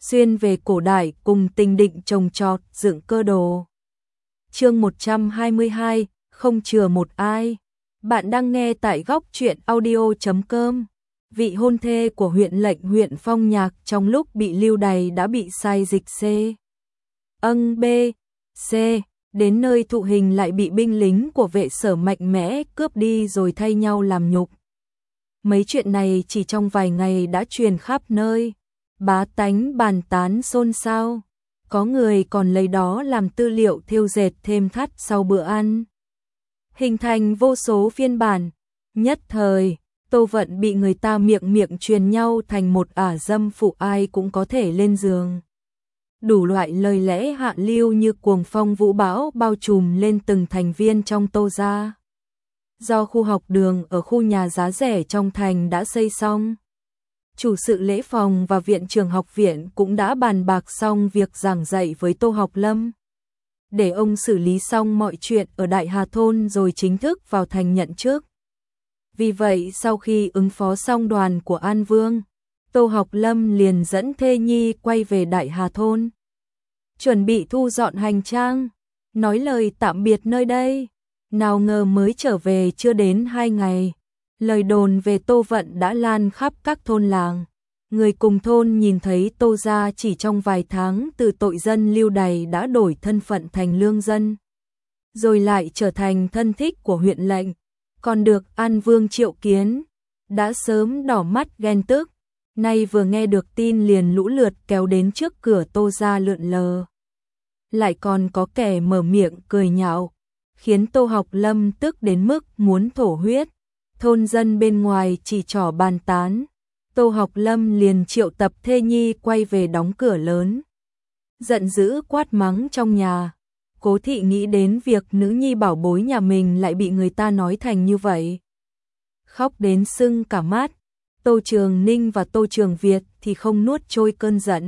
xuyên về cổ đại cùng tình định trồng trọt dựng cơ đồ. Chương 122, không chừa một ai. Bạn đang nghe tại góc truyện audio.com. Vị hôn thê của huyện lệnh huyện Phong Nhạc trong lúc bị lưu đày đã bị sai dịch C. B. C. Đến nơi thụ hình lại bị binh lính của vệ sở mạnh mẽ cướp đi rồi thay nhau làm nhục. Mấy chuyện này chỉ trong vài ngày đã truyền khắp nơi. Bá tánh bàn tán xôn xao. Có người còn lấy đó làm tư liệu thêu dệt thêm thắt sau bữa ăn. Hình thành vô số phiên bản. Nhất thời, Tô Vận bị người ta miệng truyền nhau thành một ả dâm phụ ai cũng có thể lên giường. Đủ loại lời lẽ hạ lưu như cuồng phong vũ bão bao trùm lên từng thành viên trong Tô gia. Do khu học đường ở khu nhà giá rẻ trong thành đã xây xong, chủ sự lễ phòng và viện trưởng học viện cũng đã bàn bạc xong việc giảng dạy với Tô Học Lâm. Để ông xử lý xong mọi chuyện ở Đại Hà Thôn rồi chính thức vào thành nhận chức. Vì vậy sau khi ứng phó xong đoàn của An Vương, Tô Học Lâm liền dẫn thê nhi quay về Đại Hà Thôn. Chuẩn bị thu dọn hành trang, nói lời tạm biệt nơi đây. Nào ngờ mới trở về chưa đến 2 ngày. Lời đồn về Tô Vận đã lan khắp các thôn làng. Người cùng thôn nhìn thấy Tô gia chỉ trong vài tháng từ tội dân lưu đày đã đổi thân phận thành lương dân. Rồi lại trở thành thân thích của huyện lệnh. Còn được An Vương triệu kiến. Đã sớm đỏ mắt ghen tức. Nay vừa nghe được tin liền lũ lượt kéo đến trước cửa Tô gia lượn lờ. Lại còn có kẻ mở miệng cười nhạo, khiến Tô Học Lâm tức đến mức muốn thổ huyết. Thôn dân bên ngoài chỉ trỏ bàn tán. Tô Học Lâm liền triệu tập thê nhi quay về đóng cửa lớn. Giận dữ quát mắng trong nhà. Cố thị nghĩ đến việc nữ nhi bảo bối nhà mình lại bị người ta nói thành như vậy. Khóc đến sưng cả mắt. Tô Trường Ninh và Tô Trường Việt thì không nuốt trôi cơn giận.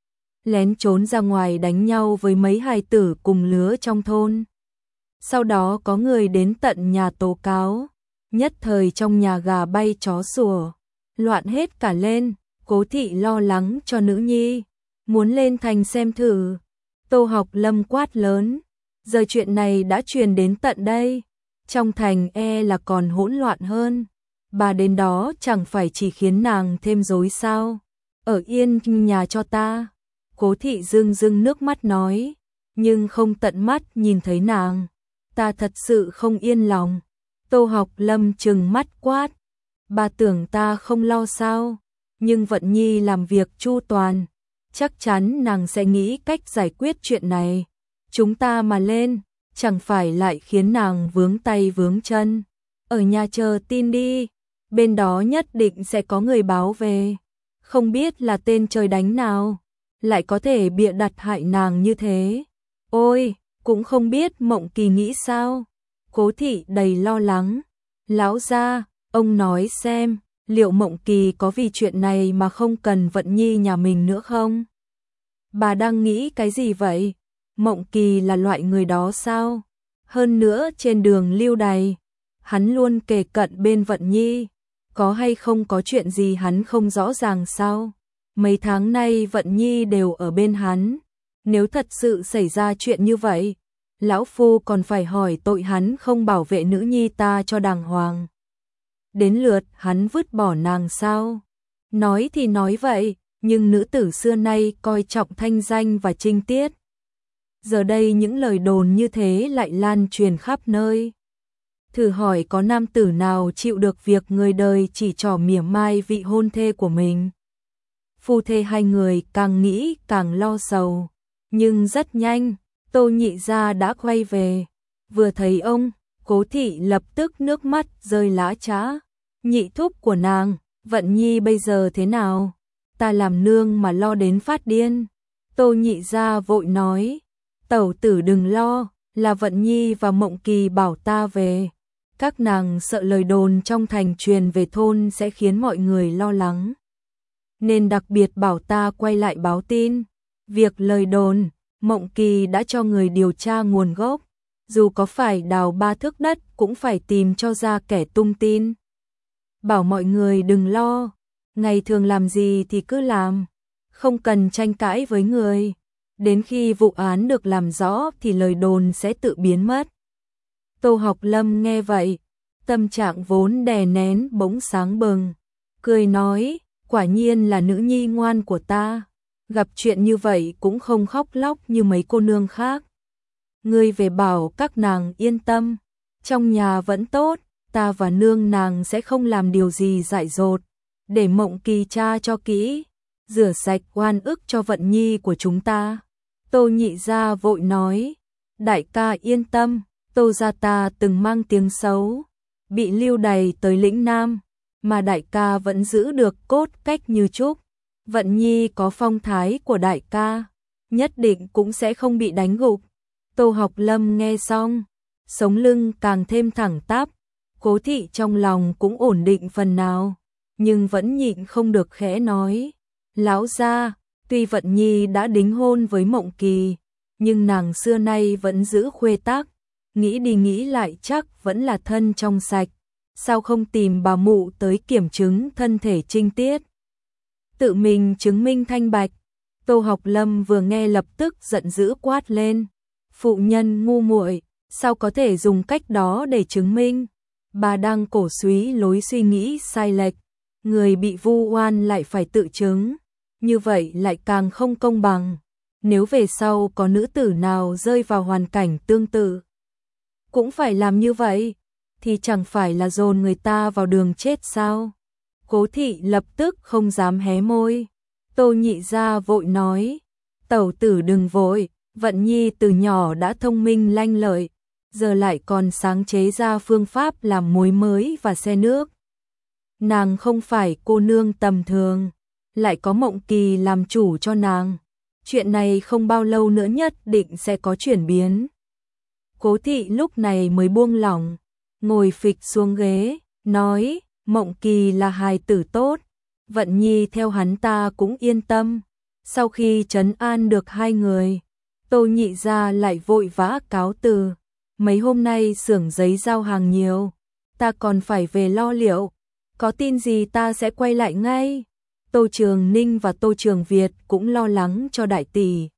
Lén trốn ra ngoài đánh nhau với mấy hài tử cùng lứa trong thôn. Sau đó có người đến tận nhà tố cáo. Nhất thời trong nhà gà bay chó sủa, loạn hết cả lên. Cố thị lo lắng cho nữ nhi, muốn lên thành xem thử. Tô Học Lâm quát lớn, giờ chuyện này đã truyền đến tận đây, trong thành là còn hỗn loạn hơn. Bà đến đó chẳng phải chỉ khiến nàng thêm rối sao? Ở yên nhà cho ta. Cố thị rưng nước mắt nói, nhưng không tận mắt nhìn thấy nàng, ta thật sự không yên lòng. Tô Học Lâm trừng mắt quát, bà tưởng ta không lo sao? Nhưng Vận Nhi làm việc chu toàn, chắc chắn nàng sẽ nghĩ cách giải quyết chuyện này. Chúng ta mà lên, chẳng phải lại khiến nàng vướng tay vướng chân. Ở nhà chờ tin đi, bên đó nhất định sẽ có người báo về. Không biết là tên trời đánh nào, lại có thể bịa đặt hại nàng như thế. Ôi, cũng không biết Mộng Kỳ nghĩ sao. Cố thị đầy lo lắng. Lão gia, ông nói xem, liệu Mộng Kỳ có vì chuyện này mà không cần Vận Nhi nhà mình nữa không? Bà đang nghĩ cái gì vậy? Mộng Kỳ là loại người đó sao? Hơn nữa trên đường lưu đày, hắn luôn kề cận bên Vận Nhi. Có hay không có chuyện gì hắn không rõ ràng sao? Mấy tháng nay Vận Nhi đều ở bên hắn. Nếu thật sự xảy ra chuyện như vậy, lão phu còn phải hỏi tội hắn không bảo vệ nữ nhi ta cho đàng hoàng. Đến lượt hắn vứt bỏ nàng sao? Nói thì nói vậy, nhưng nữ tử xưa nay coi trọng thanh danh và trinh tiết. Giờ đây những lời đồn như thế lại lan truyền khắp nơi. Thử hỏi có nam tử nào chịu được việc người đời chỉ trỏ mỉa mai vị hôn thê của mình? Phu thê hai người càng nghĩ càng lo sầu. Nhưng rất nhanh, Tô nhị gia đã quay về. Vừa thấy ông, Cố thị lập tức nước mắt rơi lã chã. Nhị thúc của nàng, Vận Nhi bây giờ thế nào? Ta làm nương mà lo đến phát điên. Tô nhị gia vội nói, tẩu tử đừng lo, là Vận Nhi và Mộng Kỳ bảo ta về. Các nàng sợ lời đồn trong thành truyền về thôn sẽ khiến mọi người lo lắng, nên đặc biệt bảo ta quay lại báo tin. Việc lời đồn, Mộng Kỳ đã cho người điều tra nguồn gốc, dù có phải đào 3 thước đất cũng phải tìm cho ra kẻ tung tin. Bảo mọi người đừng lo, ngày thường làm gì thì cứ làm, không cần tranh cãi với người. Đến khi vụ án được làm rõ thì lời đồn sẽ tự biến mất. Tô Học Lâm nghe vậy, tâm trạng vốn đè nén bỗng sáng bừng, cười nói, quả nhiên là nữ nhi ngoan của ta, gặp chuyện như vậy cũng không khóc lóc như mấy cô nương khác. Ngươi về bảo các nàng yên tâm, trong nhà vẫn tốt, ta và nương nàng sẽ không làm điều gì dại dột, để Mộng Kỳ tra cho kỹ, rửa sạch oan ức cho Vận Nhi của chúng ta. Tô Nhị gia vội nói, đại ca yên tâm, Tô gia ta từng mang tiếng xấu, bị lưu đày tới lĩnh Nam, mà đại ca vẫn giữ được cốt cách như Trúc. Vận Nhi có phong thái của đại ca, nhất định cũng sẽ không bị đánh gục. Tô Học Lâm nghe xong, sống lưng càng thêm thẳng tắp, Cố Thị trong lòng cũng ổn định phần nào, nhưng vẫn nhịn không được khẽ nói, lão gia, tuy Vận Nhi đã đính hôn với Mộng Kỳ, nhưng nàng xưa nay vẫn giữ khuê tắc, nghĩ đi nghĩ lại chắc vẫn là thân trong sạch, sao không tìm bà mụ tới kiểm chứng thân thể trinh tiết, tự mình chứng minh thanh bạch. Tô Học Lâm vừa nghe lập tức giận dữ quát lên, phụ nhân ngu muội, sao có thể dùng cách đó để chứng minh? Bà đang cổ suý lối suy nghĩ sai lệch, người bị vu oan lại phải tự chứng, như vậy lại càng không công bằng. Nếu về sau có nữ tử nào rơi vào hoàn cảnh tương tự, cũng phải làm như vậy, thì chẳng phải là dồn người ta vào đường chết sao? Cố Thị lập tức không dám hé môi. Tô Nhị gia vội nói, tẩu tử đừng vội, Vận Nhi từ nhỏ đã thông minh lanh lợi, giờ lại còn sáng chế ra phương pháp làm muối mới và xe nước. Nàng không phải cô nương tầm thường, lại có Mộng Kỳ làm chủ cho nàng. Chuyện này không bao lâu nữa nhất định sẽ có chuyển biến. Cố Thị lúc này mới buông lỏng, ngồi phịch xuống ghế, nói, Mộng Kỳ là hài tử tốt, Vận Nhi theo hắn ta cũng yên tâm. Sau khi trấn an được hai người, Tô Nhị gia lại vội vã cáo từ. Mấy hôm nay xưởng giấy giao hàng nhiều, ta còn phải về lo liệu, có tin gì ta sẽ quay lại ngay. Tô Trường Ninh và Tô Trường Việt cũng lo lắng cho đại tỷ.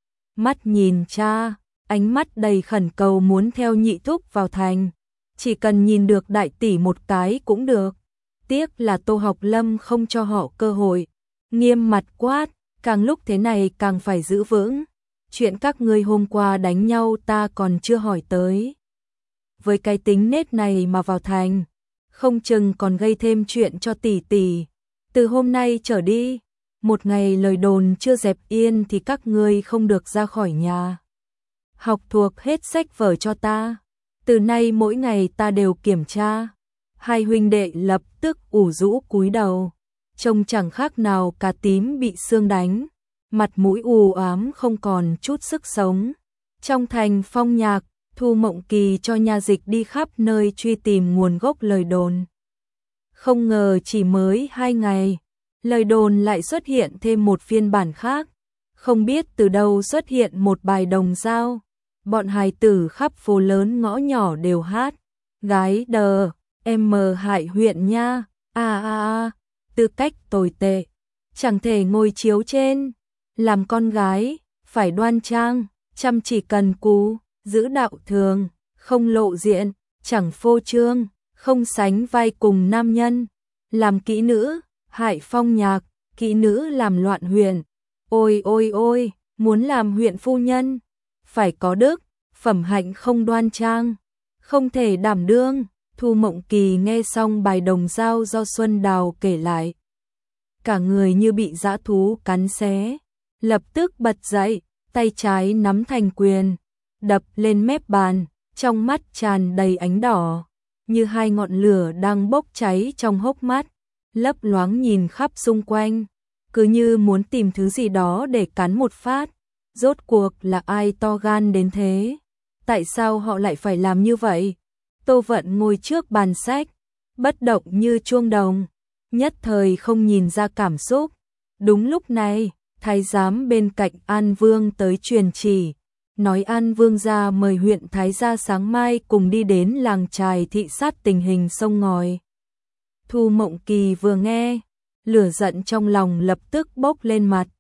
Mắt nhìn cha, ánh mắt đầy khẩn cầu muốn theo nhị thúc vào thành, chỉ cần nhìn được đại tỷ một cái cũng được. Tiếc là Tô Học Lâm không cho họ cơ hội, nghiêm mặt quát, càng lúc thế này càng phải giữ vững. Chuyện các ngươi hôm qua đánh nhau ta còn chưa hỏi tới. Với cái tính nết này mà vào thành, không chừng còn gây thêm chuyện cho tỷ tỷ. Từ hôm nay trở đi, một ngày lời đồn chưa dẹp yên thì các ngươi không được ra khỏi nhà. Học thuộc hết sách vở cho ta. Từ nay mỗi ngày ta đều kiểm tra. Hai huynh đệ lập tức ủ rũ cúi đầu, trông chẳng khác nào cá tím bị sương đánh, mặt mũi u ám không còn chút sức sống. Trong thành Phong Nhạc, Thu Mộng Kỳ cho nha dịch đi khắp nơi truy tìm nguồn gốc lời đồn. Không ngờ chỉ mới 2 ngày, lời đồn lại xuất hiện thêm một phiên bản khác. Không biết từ đâu xuất hiện một bài đồng dao. Bọn hài tử khắp phố lớn ngõ nhỏ đều hát. Gái đờ, em hại huyện nha, tư cách tồi tệ. Chẳng thể ngồi chiếu trên. Làm con gái, phải đoan trang, chăm chỉ cần cù, giữ đạo thường, không lộ diện, chẳng phô trương, không sánh vai cùng nam nhân. Làm kỹ nữ, hại Phong Nhạc, kỹ nữ làm loạn huyện. Ôi ôi ôi, muốn làm huyện phu nhân, phải có đức, phẩm hạnh không đoan trang, không thể đảm đương. Thu Mộng Kỳ nghe xong bài đồng dao do Xuân Đào kể lại, cả người như bị dã thú cắn xé, lập tức bật dậy, tay trái nắm thành quyền, đập lên mép bàn, trong mắt tràn đầy ánh đỏ, như hai ngọn lửa đang bốc cháy trong hốc mắt, lấp loáng nhìn khắp xung quanh, cứ như muốn tìm thứ gì đó để cắn một phát. Rốt cuộc là ai to gan đến thế? Tại sao họ lại phải làm như vậy? Tô Vận ngồi trước bàn sách, bất động như chuông đồng, nhất thời không nhìn ra cảm xúc. Đúng lúc này, thái giám bên cạnh An Vương tới truyền chỉ, nói An Vương gia mời huyện thái gia sáng mai cùng đi đến làng chài thị sát tình hình sông ngòi. Thu Mộng Kỳ vừa nghe, lửa giận trong lòng lập tức bốc lên mặt,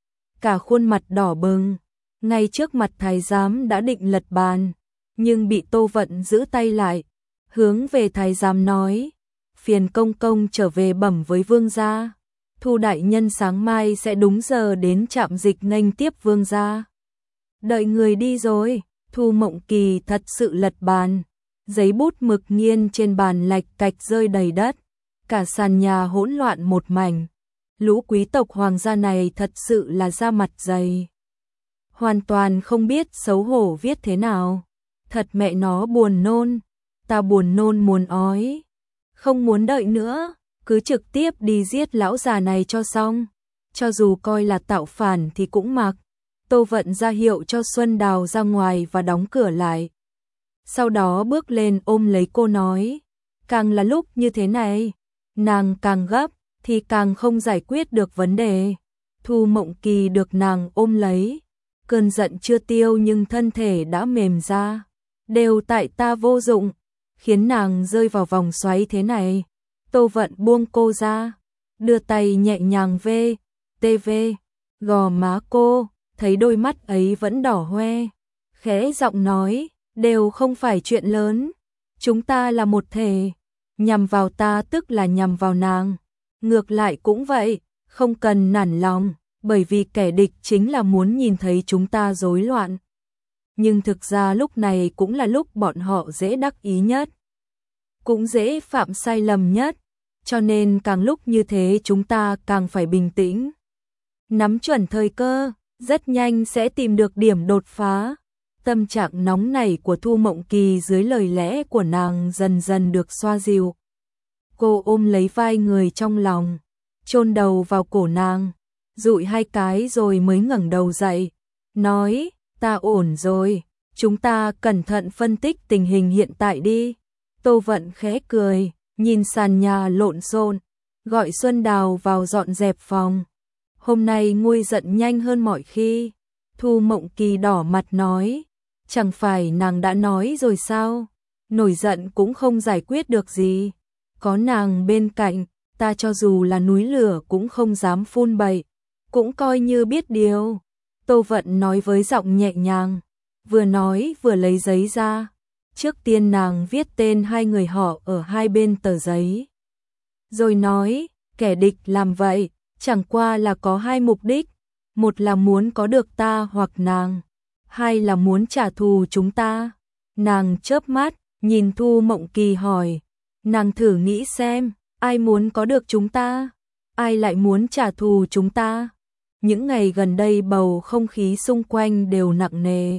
cả khuôn mặt đỏ bừng, ngay trước mặt thái giám đã định lật bàn, nhưng bị Tô Vận giữ tay lại, hướng về thái giám nói, phiền công công trở về bẩm với vương gia, Thu đại nhân sáng mai sẽ đúng giờ đến trạm dịch nghênh tiếp vương gia. Đợi người đi rồi, Thu Mộng Kỳ thật sự lật bàn, giấy bút mực nghiên trên bàn lạch cạch rơi đầy đất, cả sàn nhà hỗn loạn một mảnh. Lũ quý tộc hoàng gia này thật sự là da mặt dày, hoàn toàn không biết xấu hổ viết thế nào. Thật mẹ nó buồn nôn, ta buồn nôn muốn ói, không muốn đợi nữa, cứ trực tiếp đi giết lão già này cho xong, cho dù coi là tạo phản thì cũng mặc. Tô Vận ra hiệu cho Xuân Đào ra ngoài và đóng cửa lại. Sau đó bước lên ôm lấy cô nói, càng là lúc như thế này, nàng càng gấp thì càng không giải quyết được vấn đề. Thu Mộng Kỳ được nàng ôm lấy, cơn giận chưa tiêu nhưng thân thể đã mềm ra, đều tại ta vô dụng, khiến nàng rơi vào vòng xoáy thế này. Tô Vận buông cô ra, đưa tay nhẹ nhàng gò má cô, thấy đôi mắt ấy vẫn đỏ hoe, khẽ giọng nói, đều không phải chuyện lớn, chúng ta là một thể, nhằm vào ta tức là nhằm vào nàng, ngược lại cũng vậy, không cần nản lòng, bởi vì kẻ địch chính là muốn nhìn thấy chúng ta rối loạn. Nhưng thực ra lúc này cũng là lúc bọn họ dễ đắc ý nhất, cũng dễ phạm sai lầm nhất, cho nên càng lúc như thế chúng ta càng phải bình tĩnh, nắm chuẩn thời cơ, rất nhanh sẽ tìm được điểm đột phá. Tâm trạng nóng nảy của Thu Mộng Kỳ dưới lời lẽ của nàng dần dần được xoa dịu. Cô ôm lấy vai người trong lòng, chôn đầu vào cổ nàng, dụi 2 cái rồi mới ngẩng đầu dậy, nói, ta ổn rồi, chúng ta cẩn thận phân tích tình hình hiện tại đi. Tô Vận khẽ cười, nhìn sàn nhà lộn xộn, gọi Xuân Đào vào dọn dẹp phòng. Hôm nay nguôi giận nhanh hơn mọi khi. Thu Mộng Kỳ đỏ mặt nói, chẳng phải nàng đã nói rồi sao, nổi giận cũng không giải quyết được gì, có nàng bên cạnh, ta cho dù là núi lửa cũng không dám phun bậy, cũng coi như biết điều. Tô Vận nói với giọng nhẹ nhàng, vừa nói vừa lấy giấy ra, trước tiên nàng viết tên 2 người họ ở 2 bên tờ giấy, rồi nói, kẻ địch làm vậy chẳng qua là có 2 mục đích, một là muốn có được ta hoặc nàng, 2 là muốn trả thù chúng ta. Nàng chớp mắt, nhìn Thu Mộng Kỳ hỏi, nàng thử nghĩ xem, ai muốn có được chúng ta, ai lại muốn trả thù chúng ta. Những ngày gần đây bầu không khí xung quanh đều nặng nề,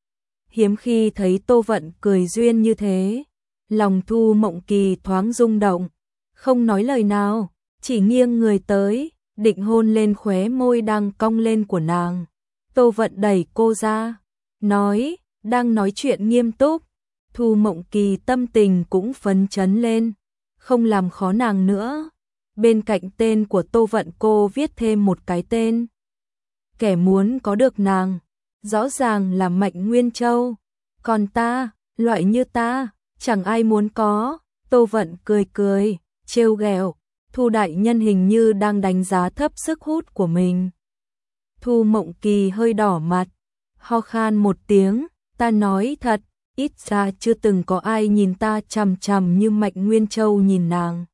hiếm khi thấy Tô Vận cười duyên như thế, lòng Thu Mộng Kỳ thoáng rung động, không nói lời nào, chỉ nghiêng người tới, định hôn lên khóe môi đang cong lên của nàng. Tô Vận đẩy cô ra, nói, đang nói chuyện nghiêm túc. Thu Mộng Kỳ tâm tình cũng phấn chấn lên, không làm khó nàng nữa. Bên cạnh tên của Tô Vận cô viết thêm một cái tên. Kẻ muốn có được nàng, rõ ràng là Mạnh Nguyên Châu. Còn ta, loại như ta, chẳng ai muốn có. Tô Vận cười cười, trêu ghẹo. Thu đại nhân hình như đang đánh giá thấp sức hút của mình. Thu Mộng Kỳ hơi đỏ mặt, ho khan một tiếng, ta nói thật, ít ra chưa từng có ai nhìn ta chằm chằm như Mạnh Nguyên Châu nhìn nàng.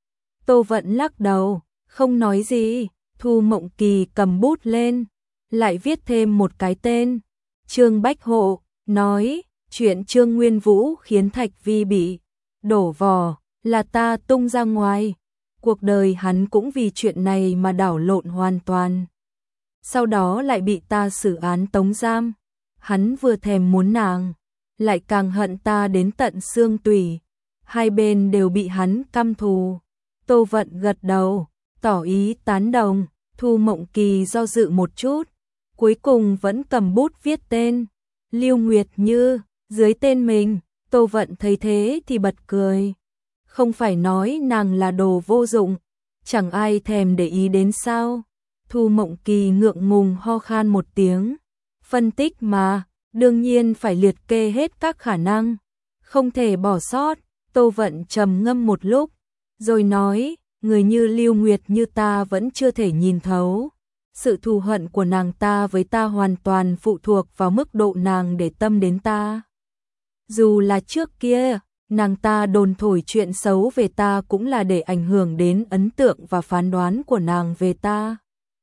Tô Vận lắc đầu, không nói gì. Thu Mộng Kỳ cầm bút lên, lại viết thêm một cái tên, Trương Bách Hộ, nói, chuyện Trương Nguyên Vũ khiến Thạch Vi bị đổ vỏ, là ta tung ra ngoài. Cuộc đời hắn cũng vì chuyện này mà đảo lộn hoàn toàn. Sau đó lại bị ta xử án tống giam. Hắn vừa thèm muốn nàng, lại càng hận ta đến tận xương tủy. 2 bên đều bị hắn căm thù. Tô Vận gật đầu, tỏ ý tán đồng. Thu Mộng Kỳ do dự một chút, cuối cùng vẫn cầm bút viết tên Lưu Nguyệt Như dưới tên mình. Tô Vận thấy thế thì bật cười. Không phải nói nàng là đồ vô dụng, chẳng ai thèm để ý đến sao. Thu Mộng Kỳ ngượng ngùng ho khan một tiếng. Phân tích mà, đương nhiên phải liệt kê hết các khả năng, không thể bỏ sót. Tô Vận trầm ngâm một lúc, rồi nói, người như Lưu Nguyệt Như ta vẫn chưa thể nhìn thấu. Sự thù hận của nàng ta với ta hoàn toàn phụ thuộc vào mức độ nàng để tâm đến ta. Dù là trước kia, nàng ta đồn thổi chuyện xấu về ta cũng là để ảnh hưởng đến ấn tượng và phán đoán của nàng về ta.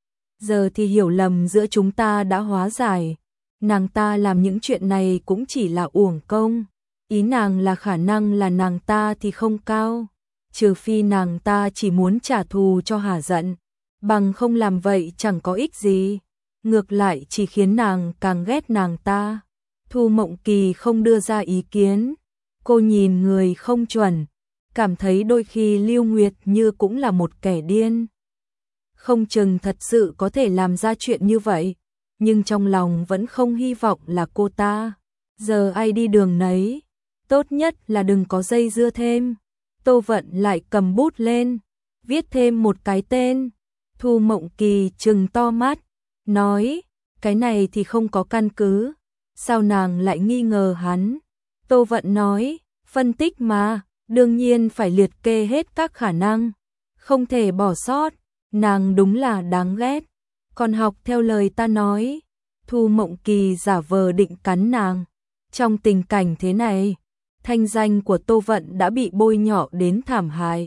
Giờ thì hiểu lầm giữa chúng ta đã hóa giải. Nàng ta làm những chuyện này cũng chỉ là uổng công. Ý nàng là khả năng là nàng ta thì không cao. Trừ phi nàng ta chỉ muốn trả thù cho hả giận. Bằng không làm vậy chẳng có ích gì. Ngược lại chỉ khiến nàng càng ghét nàng ta. Thu Mộng Kỳ không đưa ra ý kiến. Cô nhìn người không chuẩn. Cảm thấy đôi khi Lưu Nguyệt Như cũng là một kẻ điên. Không chừng thật sự có thể làm ra chuyện như vậy. Nhưng trong lòng vẫn không hy vọng là cô ta. Giờ ai đi đường nấy. Tốt nhất là đừng có dây dưa thêm. Tô Vận lại cầm bút lên. Viết thêm một cái tên. Thu Mộng Kỳ trừng to mắt. Nói. Cái này thì không có căn cứ. Sao nàng lại nghi ngờ hắn? Tô Vận nói. Phân tích mà. Đương nhiên phải liệt kê hết các khả năng. Không thể bỏ sót. Nàng đúng là đáng ghét. Còn học theo lời ta nói. Thu Mộng Kỳ giả vờ định cắn nàng. Trong tình cảnh thế này, thanh danh của Tô Vận đã bị bôi nhọ đến thảm hại.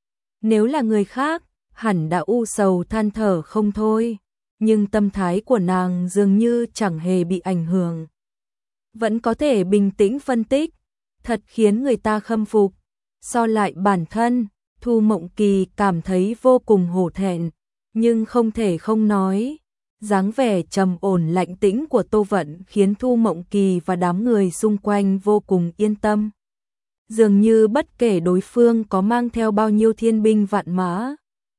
Nếu là người khác, hẳn đã u sầu than thở không thôi. Nhưng tâm thái của nàng dường như chẳng hề bị ảnh hưởng. Vẫn có thể bình tĩnh phân tích. Thật khiến người ta khâm phục. So lại bản thân, Thu Mộng Kỳ cảm thấy vô cùng hổ thẹn. Nhưng không thể không nói. Dáng vẻ trầm ổn lạnh tĩnh của Tô Vận khiến Thu Mộng Kỳ và đám người xung quanh vô cùng yên tâm. Dường như bất kể đối phương có mang theo bao nhiêu thiên binh vạn mã,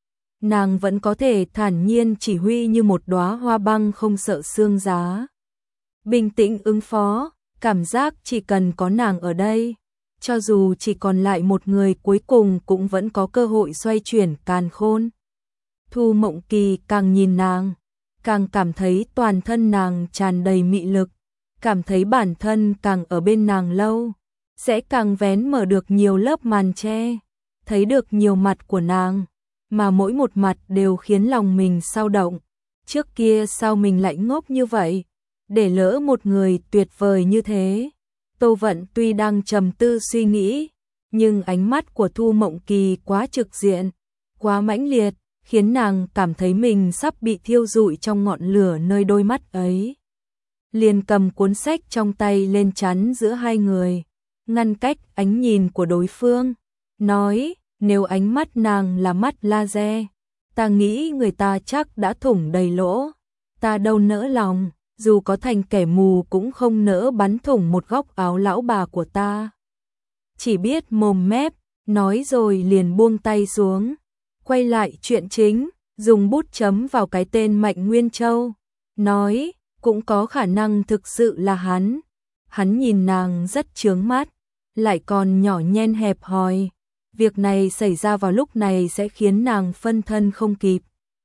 nàng vẫn có thể thản nhiên chỉ huy như một đóa hoa băng không sợ sương giá. Bình tĩnh ứng phó, cảm giác chỉ cần có nàng ở đây, cho dù chỉ còn lại một người cuối cùng cũng vẫn có cơ hội xoay chuyển càn khôn. Thu Mộng Kỳ càng nhìn nàng, càng cảm thấy toàn thân nàng tràn đầy mị lực, cảm thấy bản thân càng ở bên nàng lâu, sẽ càng vén mở được nhiều lớp màn che, thấy được nhiều mặt của nàng, mà mỗi một mặt đều khiến lòng mình xao động. Trước kia sao mình lại ngốc như vậy, để lỡ một người tuyệt vời như thế. Tô Vận tuy đang trầm tư suy nghĩ, nhưng ánh mắt của Thu Mộng Kỳ quá trực diện, quá mãnh liệt, khiến nàng cảm thấy mình sắp bị thiêu rụi trong ngọn lửa nơi đôi mắt ấy. Liền cầm cuốn sách trong tay lên chắn giữa hai người, ngăn cách ánh nhìn của đối phương, nói, nếu ánh mắt nàng là mắt laser, ta nghĩ người ta chắc đã thủng đầy lỗ, ta đâu nỡ lòng, dù có thành kẻ mù cũng không nỡ bắn thủng một góc áo lão bà của ta. Chỉ biết mồm mép, nói rồi liền buông tay xuống. Quay lại chuyện chính, dùng bút chấm vào cái tên Mạnh Nguyên Châu, nói, cũng có khả năng thực sự là hắn. Hắn nhìn nàng rất chướng mắt, lại còn nhỏ nhen hẹp hòi. Việc này xảy ra vào lúc này sẽ khiến nàng phân thân không kịp.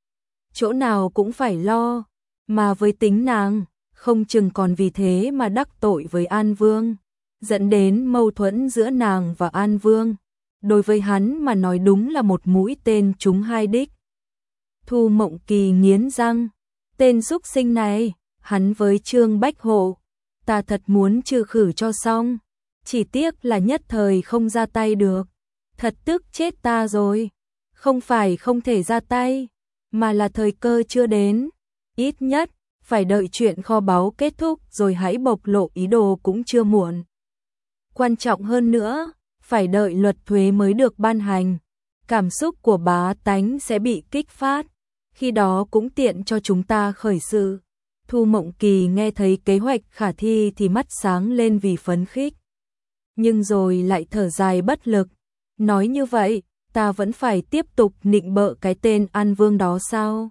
Chỗ nào cũng phải lo, mà với tính nàng, không chừng còn vì thế mà đắc tội với An Vương, dẫn đến mâu thuẫn giữa nàng và An Vương. Đối với hắn mà nói đúng là một mũi tên trúng hai đích. Thu Mộng Kỳ nghiến răng, tên xúc sinh này, hắn với Trương Bách Hộ, ta thật muốn trừ khử cho xong, chỉ tiếc là nhất thời không ra tay được, thật tức chết ta rồi, không phải không thể ra tay, mà là thời cơ chưa đến, ít nhất, phải đợi chuyện kho báu kết thúc rồi hãy bộc lộ ý đồ cũng chưa muộn. Quan trọng hơn nữa, phải đợi luật thuế mới được ban hành, cảm xúc của bá tánh sẽ bị kích phát, khi đó cũng tiện cho chúng ta khởi sự. Thu Mộng Kỳ nghe thấy kế hoạch khả thi thì mắt sáng lên vì phấn khích, nhưng rồi lại thở dài bất lực, nói như vậy, ta vẫn phải tiếp tục nịnh bợ cái tên An Vương đó sao?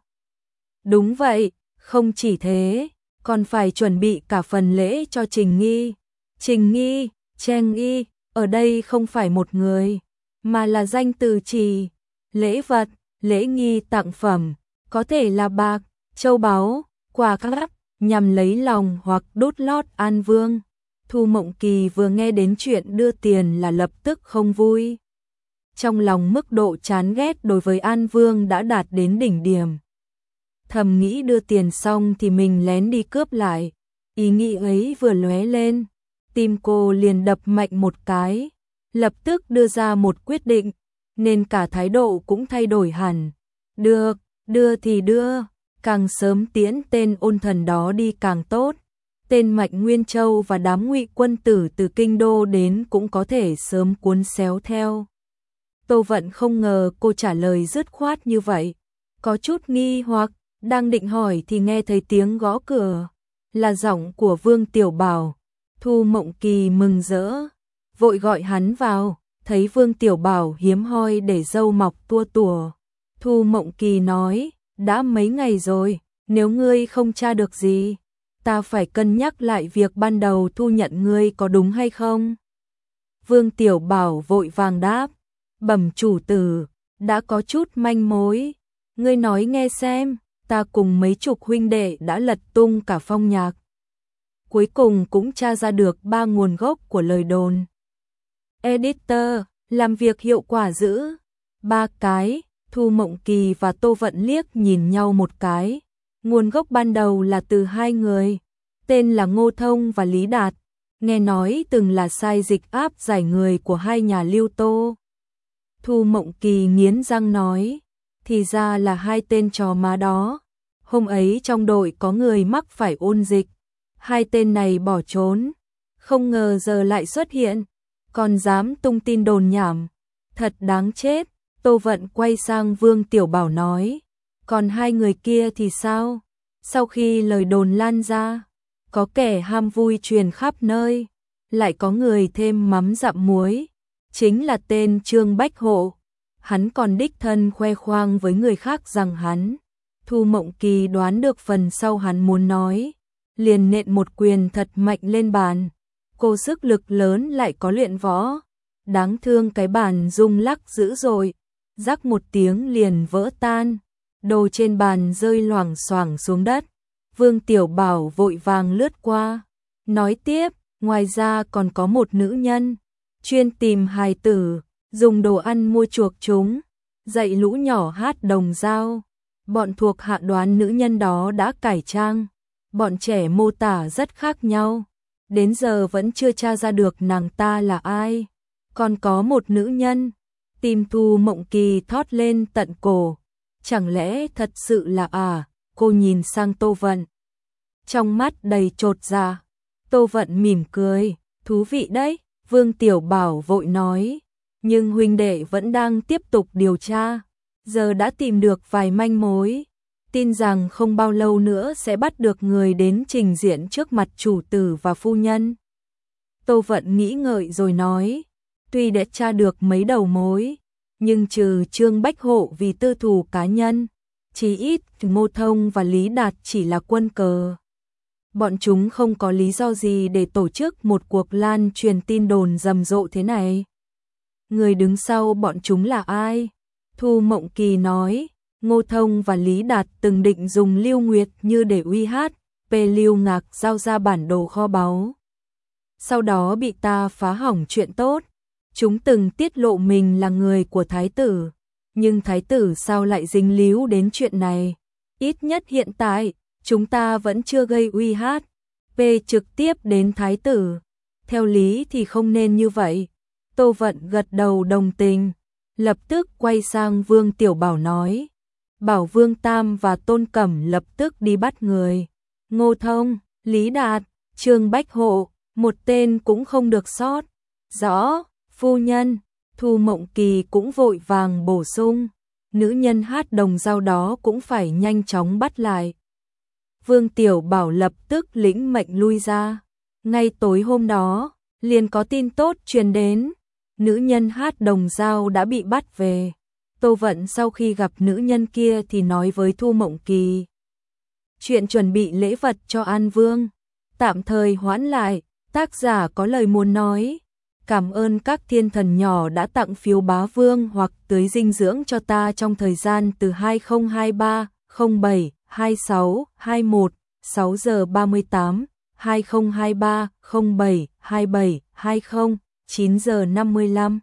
Đúng vậy, không chỉ thế, còn phải chuẩn bị cả phần lễ cho Trình Nghi. Trình Nghi, Trang Nghi, ở đây không phải một người, mà là danh từ chỉ, lễ vật, lễ nghi tặng phẩm, có thể là bạc, châu báu, quà cáp, nhằm lấy lòng hoặc đốt lót An Vương. Thu Mộng Kỳ vừa nghe đến chuyện đưa tiền là lập tức không vui. Trong lòng mức độ chán ghét đối với An Vương đã đạt đến đỉnh điểm. thầm nghĩ đưa tiền xong thì mình lén đi cướp lại. Ý nghĩ ấy vừa lóe lên, tim cô liền đập mạnh một cái, lập tức đưa ra một quyết định, nên cả thái độ cũng thay đổi hẳn. Được, đưa thì đưa, càng sớm tiễn tên ôn thần đó đi càng tốt. Tên Mạnh Nguyên Châu và đám Ngụy quân tử từ kinh đô đến cũng có thể sớm cuốn xéo theo. Tô Vận không ngờ cô trả lời dứt khoát như vậy, có chút nghi hoặc, đang định hỏi thì nghe thấy tiếng gõ cửa, là giọng của Vương Tiểu Bảo. Thu Mộng Kỳ mừng rỡ, vội gọi hắn vào, thấy Vương Tiểu Bảo hiếm hoi để râu mọc tua tủa. Thu Mộng Kỳ nói, đã mấy ngày rồi, nếu ngươi không tra được gì, ta phải cân nhắc lại việc ban đầu thu nhận ngươi có đúng hay không. Vương Tiểu Bảo vội vàng đáp, bẩm chủ tử, đã có chút manh mối. Ngươi nói nghe xem, ta cùng mấy chục huynh đệ đã lật tung cả phong nhạc. Cuối cùng cũng tra ra được 3 nguồn gốc của lời đồn. Editor, làm việc hiệu quả dữ. 3 cái, Thu Mộng Kỳ và Tô Vận liếc nhìn nhau một cái. Nguồn gốc ban đầu là từ 2 người, tên là Ngô Thông và Lý Đạt, nghe nói từng là sai dịch áp giải người của 2 nhà Lưu Tô. Thu Mộng Kỳ nghiến răng nói, thì ra là 2 tên chó má đó. Hôm ấy trong đội có người mắc phải ôn dịch, 2 tên này bỏ trốn, không ngờ giờ lại xuất hiện, còn dám tung tin đồn nhảm, thật đáng chết. Tô Vận quay sang Vương Tiểu Bảo nói, còn 2 người kia thì sao? Sau khi lời đồn lan ra, có kẻ ham vui truyền khắp nơi, lại có người thêm mắm dặm muối, chính là tên Trương Bách Hộ. Hắn còn đích thân khoe khoang với người khác rằng hắn. Thu Mộng Kỳ đoán được phần sau hắn muốn nói, liền nện một quyền thật mạnh lên bàn. Cô sức lực lớn lại có luyện võ, đáng thương cái bàn rung lắc dữ dội, rắc một tiếng liền vỡ tan, đồ trên bàn rơi loảng xoảng xuống đất. Vương Tiểu Bảo vội vàng lướt qua, nói tiếp, ngoài ra còn có một nữ nhân, chuyên tìm hài tử, dùng đồ ăn mua chuộc chúng, dạy lũ nhỏ hát đồng dao. Bọn thuộc hạ đoán nữ nhân đó đã cải trang, bọn trẻ mô tả rất khác nhau, đến giờ vẫn chưa tra ra được nàng ta là ai. Còn có một nữ nhân, tim Thu Mộng Kỳ thót lên tận cổ, chẳng lẽ thật sự là cô nhìn sang Tô Vận, trong mắt đầy chột dạ. Tô Vận mỉm cười, thú vị đấy. Vương Tiểu Bảo vội nói, nhưng huynh đệ vẫn đang tiếp tục điều tra, giờ đã tìm được vài manh mối, tin rằng không bao lâu nữa sẽ bắt được người đến trình diện trước mặt chủ tử và phu nhân. Tô Vận nghĩ ngợi rồi nói, tuy đã tra được mấy đầu mối, nhưng trừ Trương Bách Hộ vì tư thù cá nhân, chí ít Ngô Thông và Lý Đạt chỉ là quân cờ. Bọn chúng không có lý do gì để tổ chức một cuộc lan truyền tin đồn rầm rộ thế này. Người đứng sau bọn chúng là ai? Thu Mộng Kỳ nói, Ngô Thông và Lý Đạt từng định dùng Lưu Nguyệt Như để uy hát, Lưu Ngạc giao ra bản đồ kho báu. Sau đó bị ta phá hỏng chuyện tốt. Chúng từng tiết lộ mình là người của thái tử, nhưng thái tử sao lại dính líu đến chuyện này? Ít nhất hiện tại, chúng ta vẫn chưa gây uy hát, trực tiếp đến thái tử. Theo lý thì không nên như vậy. Tô Vận gật đầu đồng tình, lập tức quay sang Vương Tiểu Bảo nói, bảo Vương Tam và Tôn Cẩm lập tức đi bắt người. Ngô Thông, Lý Đạt, Trương Bách Hộ, một tên cũng không được sót. Rõ, phu nhân. Thu Mộng Kỳ cũng vội vàng bổ sung, nữ nhân hát đồng dao đó cũng phải nhanh chóng bắt lại. Vương Tiểu Bảo lập tức lĩnh mệnh lui ra. Ngay tối hôm đó, liền có tin tốt truyền đến, nữ nhân hát đồng dao đã bị bắt về. Tô Vận sau khi gặp nữ nhân kia thì nói với Thu Mộng Kỳ, chuyện chuẩn bị lễ vật cho An Vương tạm thời hoãn lại, tác giả có lời muốn nói. Cảm ơn các thiên thần nhỏ đã tặng phiếu bá vương hoặc tưới dinh dưỡng cho ta trong thời gian từ 2023 07 26 21 6 giờ 38 2023 07 27 20 9 giờ 55.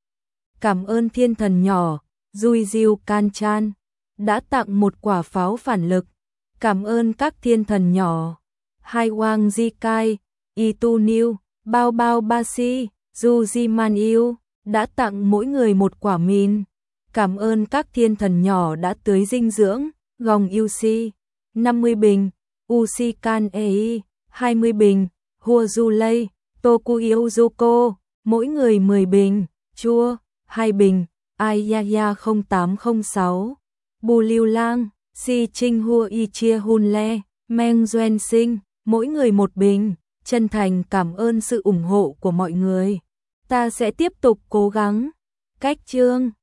Cảm ơn thiên thần nhỏ Dui Diêu Can Chan đã tặng một quả pháo phản lực Cảm ơn các thiên thần nhỏ. Hai Wang Zikai, Itu New, Bao Bao Basi, Jujiman Yêu đã tặng mỗi người một quả min. Cảm ơn các thiên thần nhỏ đã tưới dinh dưỡng. Gong Yusi 50 bình, Usikan Ei 20 bình, Hua Zulei, Tokuyo Zuko mỗi người 10 bình, Chua 2 bình, Ayaya 0806, Bù Lưu Lang, Si Trinh Hua Y Chia Hun Le, Meng Duan Sinh mỗi người 1 bình. Chân thành cảm ơn sự ủng hộ của mọi người. Ta sẽ tiếp tục cố gắng. Cách chương